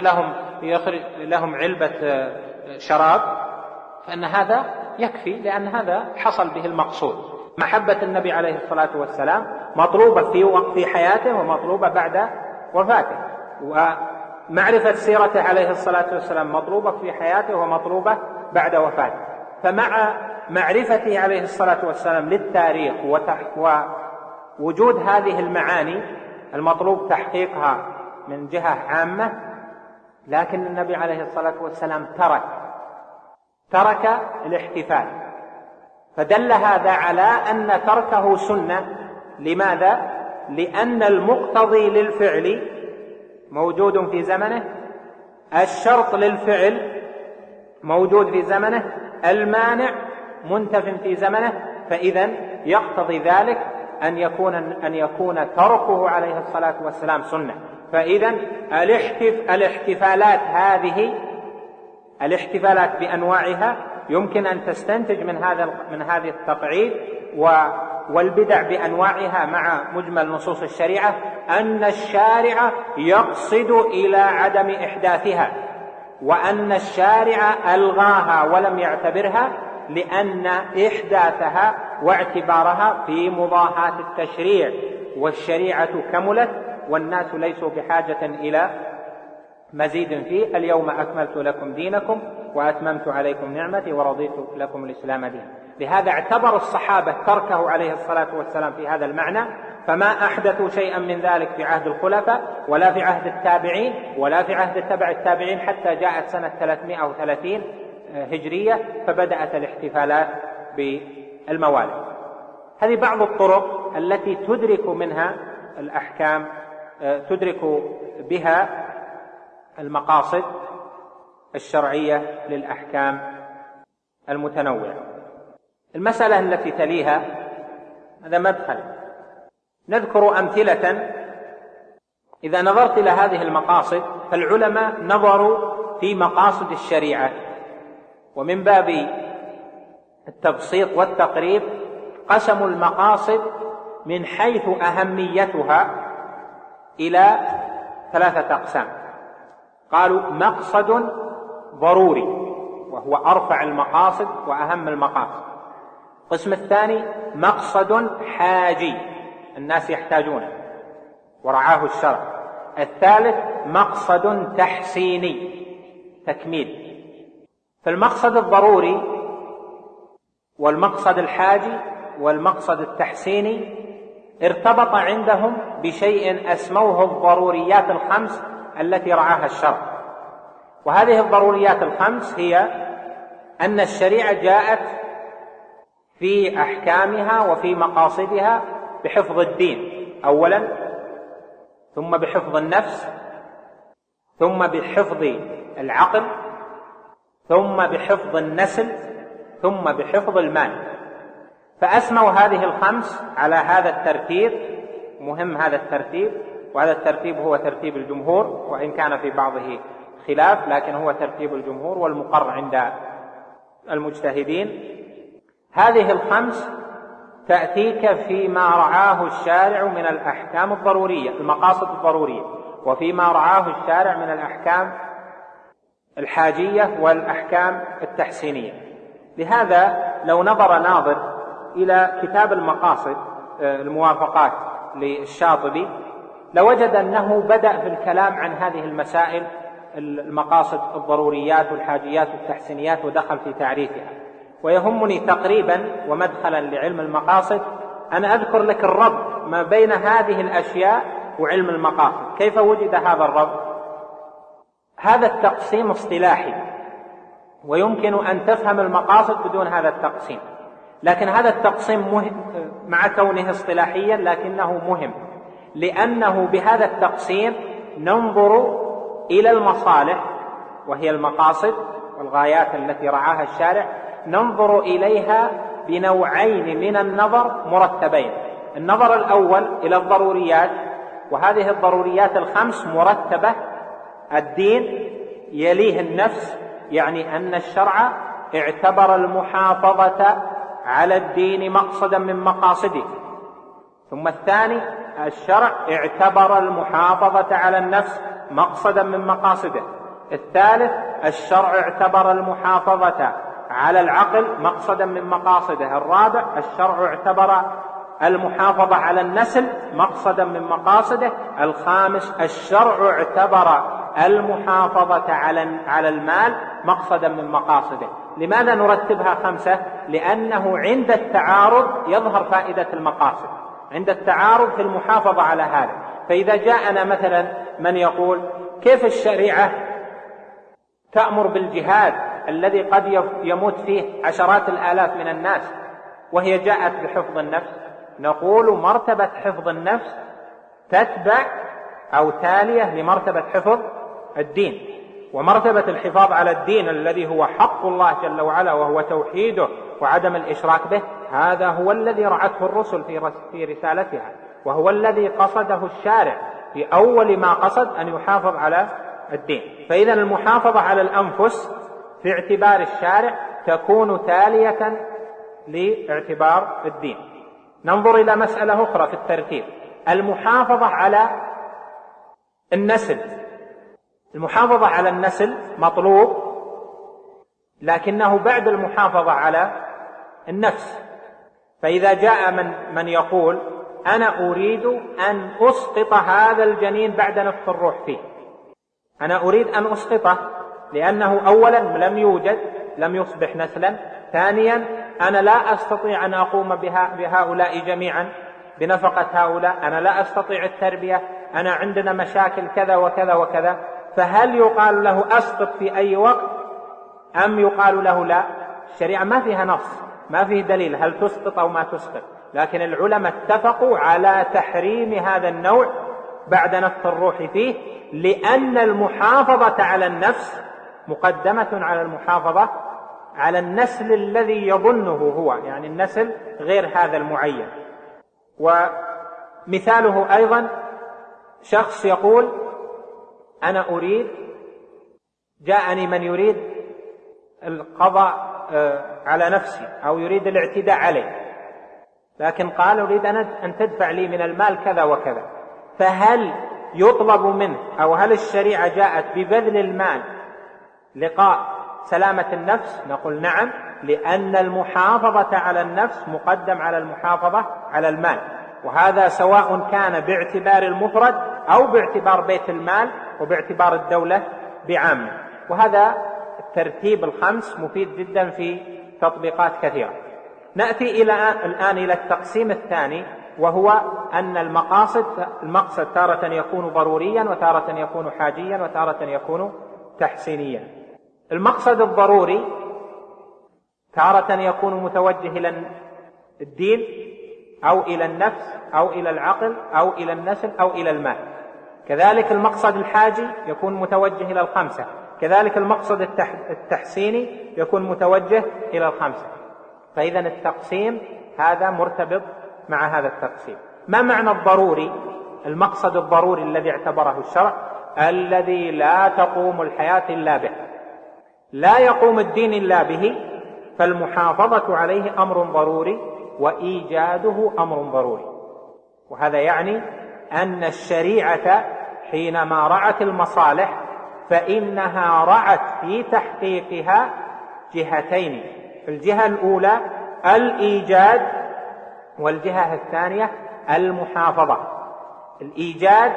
لهم علبة شراب، فإن هذا يكفي، لأن هذا حصل به المقصود. محبة النبي عليه الصلاة والسلام مطلوبة في حياته ومطلوبة بعد وفاته، ومعرفة سيرته عليه الصلاة والسلام مطلوبة في حياته ومطلوبة بعد وفاته. فمع معرفته عليه الصلاة والسلام للتاريخ ووجود هذه المعاني المطلوب تحقيقها من جهة عامة، لكن النبي عليه الصلاة والسلام ترك الاحتفال، فدل هذا على أن تركه سنة. لماذا؟ لأن المقتضي للفعل موجود في زمنه، الشرط للفعل موجود في زمنه، المانع منتف في زمنه، فإذا يقتضي ذلك أن يكون تركه عليه الصلاة والسلام سنة. فإذا الاحتفالات بأنواعها يمكن أن تستنتج من هذه التقعيد والبدع بأنواعها مع مجمل نصوص الشريعة أن الشارع يقصد إلى عدم إحداثها، وأن الشارع ألغاها ولم يعتبرها، لأن إحداثها واعتبارها في مضاهاة التشريع، والشريعة كملت والناس ليسوا بحاجة إلى مزيد فيه. اليوم أكملت لكم دينكم وأتممت عليكم نعمتي ورضيت لكم الإسلام دينا. لهذا اعتبر الصحابة تركه عليه الصلاة والسلام في هذا المعنى، فما أحدثوا شيئا من ذلك في عهد الخلفاء ولا في عهد التابعين ولا في عهد تبع التابعين، حتى جاءت سنة 330 هجرية فبدأت الاحتفالات بالموالد. هذه بعض الطرق التي تدرك منها الأحكام، تدرك بها المقاصد الشرعية للأحكام المتنوعة. المسألة التي تليها هذا مدخل، نذكر أمثلة. إذا نظرت إلى هذه المقاصد فالعلماء نظروا في مقاصد الشريعة، ومن باب التبسيط والتقريب قسموا المقاصد من حيث أهميتها إلى 3 أقسام. قالوا مقصد ضروري وهو أرفع المقاصد وأهم المقاصد. القسم الثاني مقصد حاجي الناس يحتاجونه ورعاه الشرع. الثالث مقصد تحسيني تكميل. فالمقصد الضروري والمقصد الحاجي والمقصد التحسيني ارتبط عندهم بشيء أسموه الضروريات الخمس التي رعاها الشرع. وهذه الضروريات الخمس هي أن الشريعة جاءت في أحكامها وفي مقاصدها بحفظ الدين أولا، ثم بحفظ النفس، ثم بحفظ العقل، ثم بحفظ النسل، ثم بحفظ المال. فأسموا هذه الخمس على هذا الترتيب. مهم هذا الترتيب، وهذا الترتيب هو ترتيب الجمهور، وإن كان في بعضه خلاف، لكن هو ترتيب الجمهور والمقر عند المجتهدين. هذه الخمس تأتيك فيما رعاه الشارع من الأحكام الضرورية، المقاصد الضرورية، وفيما رعاه الشارع من الأحكام الحاجية والأحكام التحسينية. لهذا لو نظر ناظر إلى كتاب المقاصد الموافقات للشاطبي لوجد أنه بدأ في الكلام عن هذه المسائل، المقاصد الضروريات والحاجيات والتحسينيات، ودخل في تعريفها. ويهمني تقريبا ومدخلا لعلم المقاصد أن أذكر لك الربط ما بين هذه الأشياء وعلم المقاصد. كيف وجد هذا الربط؟ هذا التقسيم اصطلاحي، ويمكن أن تفهم المقاصد بدون هذا التقسيم، لكن هذا التقسيم مهم مع كونه اصطلاحيا، لكنه مهم لأنه بهذا التقسيم ننظر إلى المصالح وهي المقاصد والغايات التي رعاها الشارع، ننظر إليها بنوعين من النظر مرتبين. النظر الأول إلى الضروريات، وهذه الضروريات الخمس مرتبة: الدين، يليه النفس، يعني أن الشرع اعتبر المحافظة على الدين مقصدا من مقاصده. ثم الثاني: الشرع اعتبر المحافظة على النفس مقصدا من مقاصده. الثالث: الشرع اعتبر المحافظة على العقل مقصدا من مقاصده. الرابع: الشرع اعتبر المحافظة على النسل مقصدا من مقاصده. الخامس: الشرع اعتبر المحافظة على المال مقصدا من مقاصده. لماذا نرتبها خمسة؟ لأنه عند التعارض يظهر فائدة المقاصد، عند التعارض في المحافظة على هذا. فإذا جاءنا مثلا من يقول: كيف الشريعة تأمر بالجهاد الذي قد يموت فيه عشرات الآلاف من الناس وهي جاءت بحفظ النفس؟ نقول: مرتبة حفظ النفس تتبع أو تالية لمرتبة حفظ الدين، ومرتبة الحفاظ على الدين الذي هو حق الله جل وعلا وهو توحيده وعدم الإشراك به، هذا هو الذي رعته الرسل في رسالتها، وهو الذي قصده الشارع في أول ما قصد أن يحافظ على الدين. فإذا المحافظة على الأنفس في اعتبار الشارع تكون تالية لاعتبار الدين. ننظر إلى مسألة أخرى في الترتيب: المحافظة على النسل. المحافظة على النسل مطلوب، لكنه بعد المحافظة على النفس. فإذا جاء من يقول: أنا أريد أن أسقط هذا الجنين بعد نفخ الروح فيه، أنا أريد أن أسقطه لأنه أولا لم يوجد، لم يصبح نسلا. ثانيا أنا لا أستطيع أن أقوم بهؤلاء جميعا، بنفقة هؤلاء، أنا لا أستطيع التربية، أنا عندنا مشاكل كذا وكذا وكذا. فهل يقال له أسقط في أي وقت أم يقال له لا؟ الشريعة ما فيها نص، ما فيه دليل هل تسقط أو ما تسقط، لكن العلماء اتفقوا على تحريم هذا النوع بعد نفخ الروح فيه، لأن المحافظة على النفس مقدمة على المحافظة على النسل الذي يظنه هو، يعني النسل غير هذا المعين. ومثاله أيضا شخص يقول: أنا أريد، جاءني من يريد القضاء على نفسي أو يريد الاعتداء علي، لكن قال: أريد أن تدفع لي من المال كذا وكذا. فهل يطلب منه أو هل الشريعة جاءت ببذل المال لقاء سلامة النفس؟ نقول: نعم، لأن المحافظة على النفس مقدم على المحافظة على المال، وهذا سواء كان باعتبار المفرد أو باعتبار بيت المال وباعتبار الدولة بعامة. وهذا الترتيب الخمس مفيد جدا في تطبيقات كثيرة. نأتي الآن إلى التقسيم الثاني، وهو أن المقصد تارة يكون ضروريا وتارة يكون حاجيا وتارة يكون تحسينيا. المقصد الضروري تارة يكون متوجه إلى الدين أو إلى النفس أو إلى العقل أو إلى النسل أو إلى المال. كذلك المقصد الحاجي يكون متوجه إلى الخمسة، كذلك المقصد التحسيني يكون متوجه إلى الخمسة. فإذا التقسيم هذا مرتبط مع هذا التقسيم. ما معنى الضروري؟ المقصد الضروري الذي اعتبره الشرع الذي لا تقوم الحياة إلا به، لا يقوم الدين إلا به، فالمحافظة عليه أمر ضروري وإيجاده أمر ضروري. وهذا يعني أن الشريعة حينما رعت المصالح فإنها رعت في تحقيقها جهتين: الجهة الأولى الإيجاد، والجهة الثانية المحافظة. الإيجاد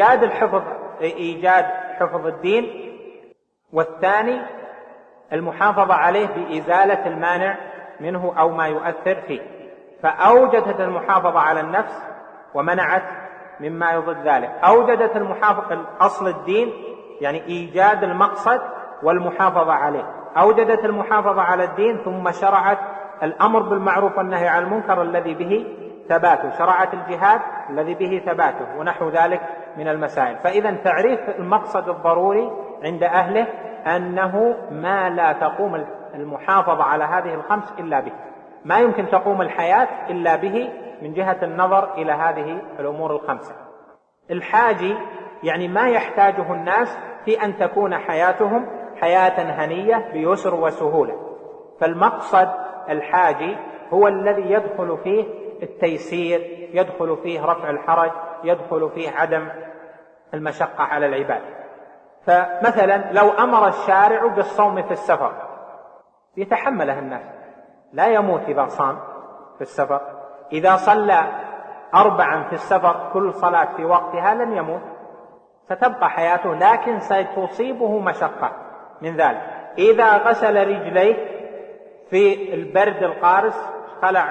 إيجاد حفظ الدين، والثاني المحافظة عليه بإزالة المانع منه أو ما يؤثر فيه. فأوجدت المحافظة على النفس ومنعت مما يضد ذلك. أوجدت المحافظة أصل الدين يعني إيجاد المقصد والمحافظة عليه، أوجدت المحافظة على الدين، ثم شرعت الأمر بالمعروف والنهي عن المنكر الذي به ثباته، شرعت الجهاد الذي به ثباته، ونحو ذلك من المسائل. فإذا تعريف المقصد الضروري عند أهله أنه ما لا تقوم المحافظة على هذه الخمس إلا به، ما يمكن تقوم الحياة إلا به من جهة النظر إلى هذه الأمور الخمسة. الحاجي يعني ما يحتاجه الناس في أن تكون حياتهم حياة هنية بيسر وسهولة. فالمقصد الحاجي هو الذي يدخل فيه التيسير، يدخل فيه رفع الحرج، يدخل فيه عدم المشقة على العباد. فمثلا لو أمر الشارع بالصوم في السفر يتحمله الناس، لا يموت إذا صام في السفر. إذا صلى 4 في السفر كل صلاة في وقتها لن يموت، ستبقى حياته، لكن ستصيبه مشقة من ذلك. إذا غسل رجليه في البرد القارس، خلع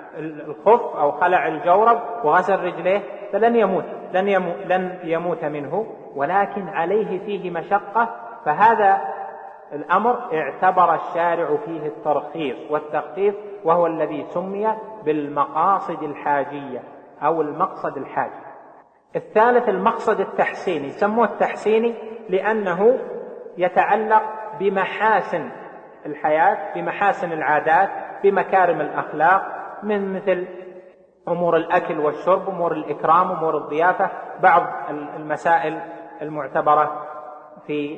الخف أو خلع الجورب وغسل رجليه، فلن يموت، لن يموت منه، ولكن عليه فيه مشقة. فهذا الأمر اعتبر الشارع فيه الترخيص والتخفيف، وهو الذي سمي بالمقاصد الحاجية أو المقصد الحاجي. الثالث المقصد التحسيني، سموه التحسيني لأنه يتعلق بمحاسن الحياة، بمحاسن العادات، بمكارم الأخلاق، من مثل أمور الأكل والشرب، أمور الإكرام، أمور الضيافة، بعض المسائل المعتبرة في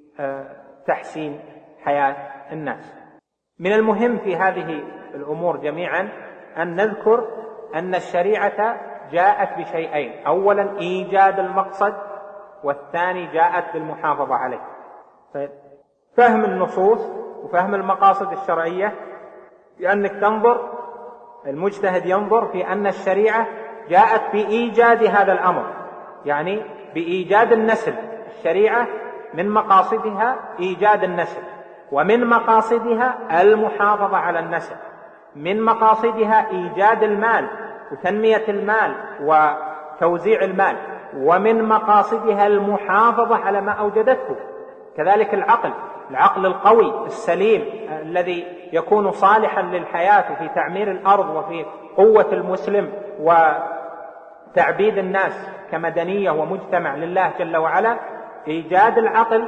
تحسين حياة الناس. من المهم في هذه الأمور جميعا أن نذكر أن الشريعة جاءت بشيئين: أولا إيجاد المقصد، والثاني جاءت بالمحافظة عليه. فهم النصوص وفهم المقاصد الشرعية لأنك تنظر، المجتهد ينظر في أن الشريعة جاءت بإيجاد هذا الأمر، يعني بإيجاد النسل. الشريعة من مقاصدها إيجاد النسل، ومن مقاصدها المحافظة على النسل، من مقاصدها إيجاد المال وتنمية المال وتوزيع المال، ومن مقاصدها المحافظة على ما أوجدته. كذلك العقل القوي السليم الذي يكون صالحا للحياة في تعمير الأرض وفي قوة المسلم وتعبيد الناس كمدنية ومجتمع لله جل وعلا. إيجاد العقل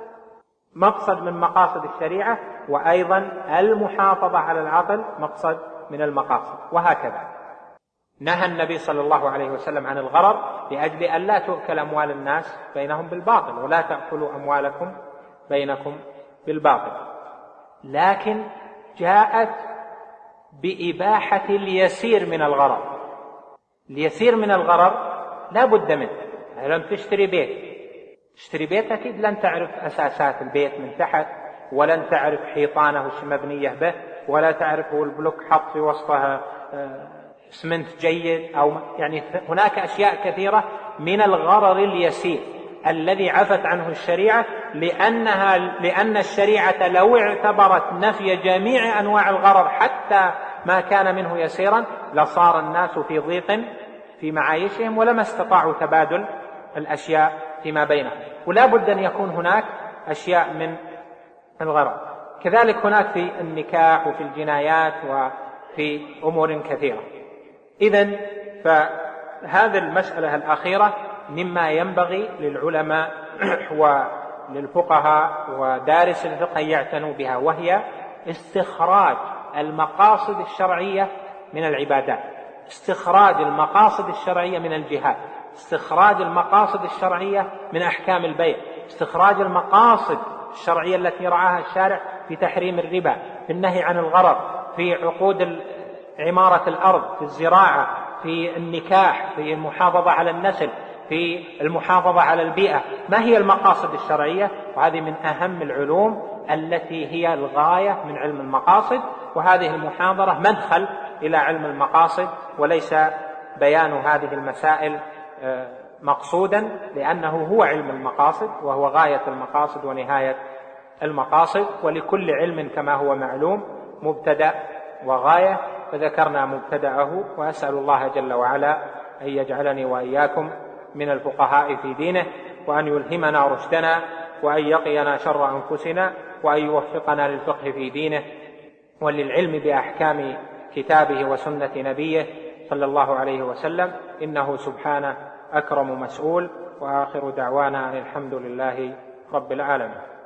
مقصد من مقاصد الشريعة، وأيضا المحافظة على العقل مقصد من المقاصد. وهكذا نهى النبي صلى الله عليه وسلم عن الغرر لأجل أن لا تؤكل أموال الناس بينهم بالباطل، ولا تأكلوا أموالكم بينكم بالباطل. لكن جاءت بإباحة اليسير من الغرر. اليسير من الغرر لا بد منه. لم تشتري بيت أكيد لن تعرف أساسات البيت من تحت، ولن تعرف حيطانه وش مبنية به، ولا تعرف هو البلوك حط في وسطها اسمنت جيد، أو يعني هناك أشياء كثيرة من الغرر اليسير الذي عفت عنه الشريعة، لأن الشريعة لو اعتبرت نفي جميع أنواع الغرر حتى ما كان منه يسيرا لصار الناس في ضيق في معايشهم ولما استطاعوا تبادل الأشياء فيما بينهم، ولا بد أن يكون هناك أشياء من الغرر. كذلك هناك في النكاح وفي الجنايات وفي أمور كثيرة. إذن فهذه المسألة الأخيرة مما ينبغي للعلماء وللفقهاء ودارس الفقه يعتنوا بها، وهي استخراج المقاصد الشرعية من العبادات، استخراج المقاصد الشرعية من الجهاد، استخراج المقاصد الشرعية من أحكام البيع، استخراج المقاصد الشرعية التي رعاها الشارع في تحريم الربا، في النهي عن الغرر، في عقود عمارة الأرض، في الزراعة، في النكاح، في المحافظة على النسل، في المحافظة على البيئة. ما هي المقاصد الشرعية؟ وهذه من أهم العلوم التي هي الغاية من علم المقاصد، وهذه المحاضرة مدخل إلى علم المقاصد وليس بيان هذه المسائل مقصودا، لأنه هو علم المقاصد وهو غاية المقاصد ونهاية المقاصد، ولكل علم كما هو معلوم مبتدأ وغاية، فذكرنا مبتدأه، وأسأل الله جل وعلا أن يجعلني وإياكم من الفقهاء في دينه، وأن يلهمنا رشدنا، وأن يقينا شر أنفسنا، وأن يوفقنا للفقه في دينه وللعلم بأحكام كتابه وسنة نبيه صلى الله عليه وسلم، إنه سبحانه أكرم مسؤول. وآخر دعوانا أن الحمد لله رب العالمين.